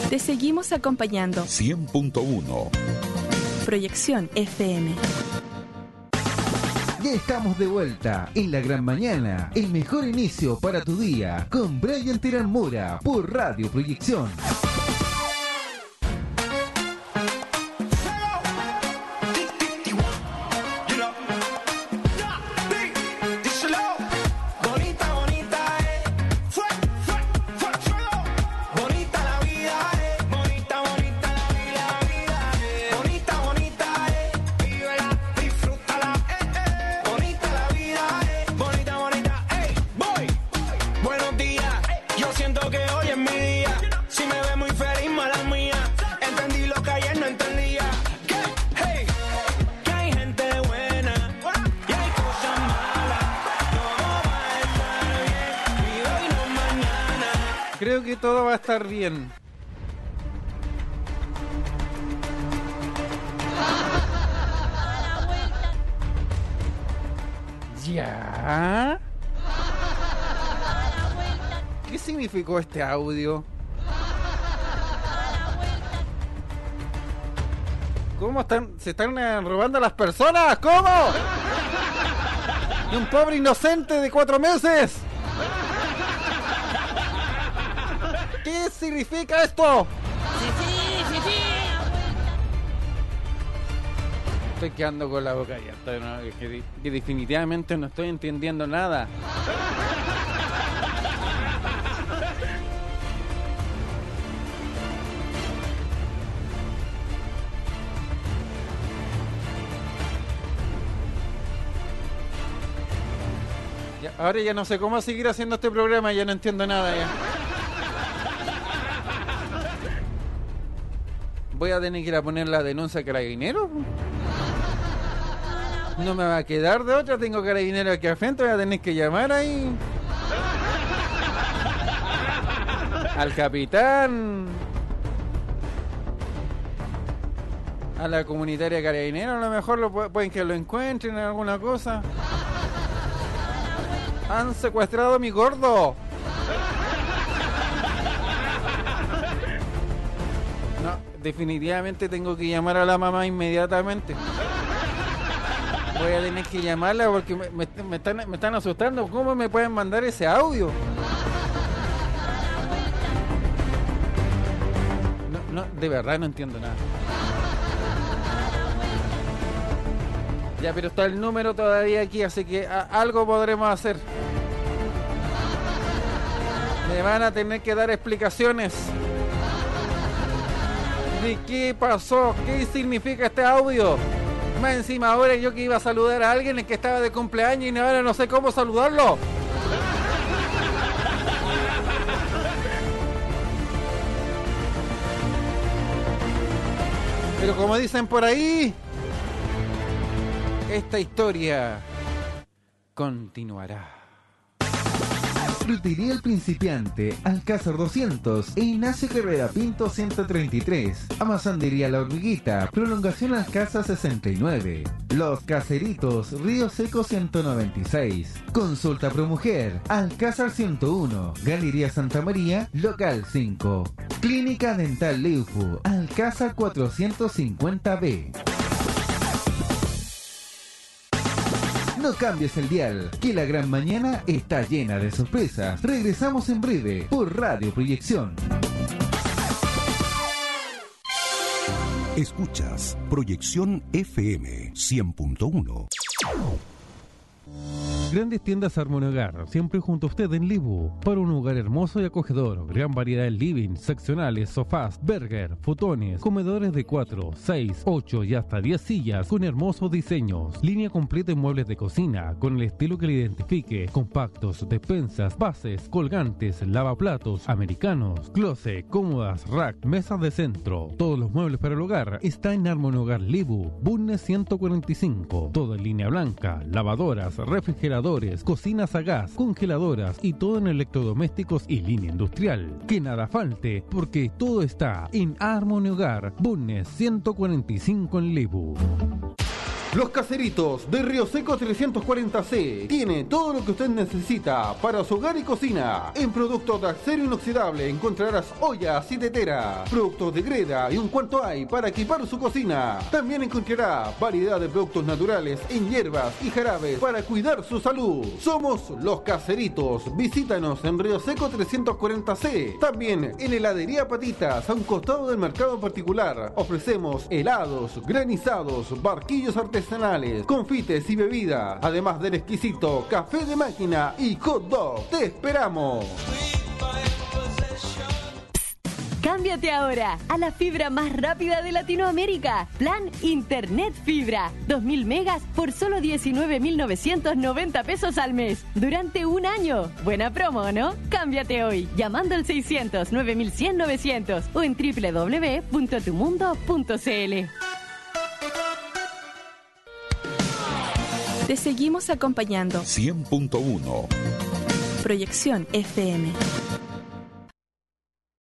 Te seguimos acompañando. 100.1 Proyección FM. Ya estamos de vuelta en la gran mañana, el mejor inicio para tu día, con Brian Terán Mora por Radio Proyección. Creo que todo va a estar bien. ¿Ya? ¿Qué significó este audio? ¿Cómo se están robando a las personas? ¿Cómo? ¿Y un pobre inocente de 4 meses? ¿Qué significa esto? Sí. Estoy quedando con la boca abierta, ¿no? Que definitivamente no estoy entendiendo nada. Ahora ya no sé cómo seguir haciendo este programa, ya no entiendo nada ya. Voy a tener que ir a poner la denuncia a Carabineros. No me va a quedar de otra, tengo Carabineros aquí al frente, voy a tener que llamar ahí al capitán, a la comunitaria Carabineros, a lo mejor pueden que lo encuentren en alguna cosa. Han secuestrado a mi gordo. Definitivamente tengo que llamar a la mamá inmediatamente. Voy a tener que llamarla porque me están asustando. ¿Cómo me pueden mandar ese audio? No, de verdad no entiendo nada. Ya, pero está el número todavía aquí, así que algo podremos hacer. Me van a tener que dar explicaciones de qué pasó, qué significa este audio. Más encima ahora yo que iba a saludar a alguien que estaba de cumpleaños y ahora no sé cómo saludarlo. Pero como dicen por ahí, esta historia continuará. Frutería El Principiante, Alcázar 200 e Ignacio Carrera Pinto 133. Amasandería La Hormiguita, prolongación Alcázar 69. Los Caseritos, Río Seco 196. Consulta Promujer, Alcázar 101. Galería Santa María, Local 5. Clínica Dental Leufu, Alcázar 450B. No cambies el dial, que la gran mañana está llena de sorpresas. Regresamos en breve por Radio Proyección. Escuchas Proyección FM 100.1. Grandes tiendas Armoniogar, siempre junto a usted en Libu, para un hogar hermoso y acogedor. Gran variedad de living, seccionales, sofás, burger, futones, comedores de 4, 6, 8 y hasta 10 sillas con hermosos diseños. Línea completa en muebles de cocina, con el estilo que le identifique. Compactos, despensas, bases, colgantes, lavaplatos, americanos, closet, cómodas, rack, mesas de centro. Todos los muebles para el hogar está en Armoniogar Libu, Bunnes 145. Todo en línea blanca, lavadoras, refrigeradores, cocinas a gas, congeladoras y todo en electrodomésticos y línea industrial. Que nada falte, porque todo está en Armoniogar, Bunnes 145 en Libu. Los Caseritos de Río Seco 340C tiene todo lo que usted necesita para su hogar y cocina. En productos de acero inoxidable encontrarás ollas y teteras, productos de greda y un cuarto hay para equipar su cocina. También encontrará variedad de productos naturales en hierbas y jarabes para cuidar su salud. Somos Los Caseritos. Visítanos en Río Seco 340C. También en Heladería Patitas, a un costado del mercado particular. Ofrecemos helados, granizados, barquillos artesanales, confites y bebida, además del exquisito café de máquina y hot dog. ¡Te esperamos! Cámbiate ahora a la fibra más rápida de Latinoamérica. Plan Internet Fibra. 2000 megas por solo 19.990 pesos al mes. Durante un año. Buena promo, ¿no? Cámbiate hoy. Llamando al 600 9100 900 o en www.tumundo.cl. Te seguimos acompañando. 100.1. Proyección FM.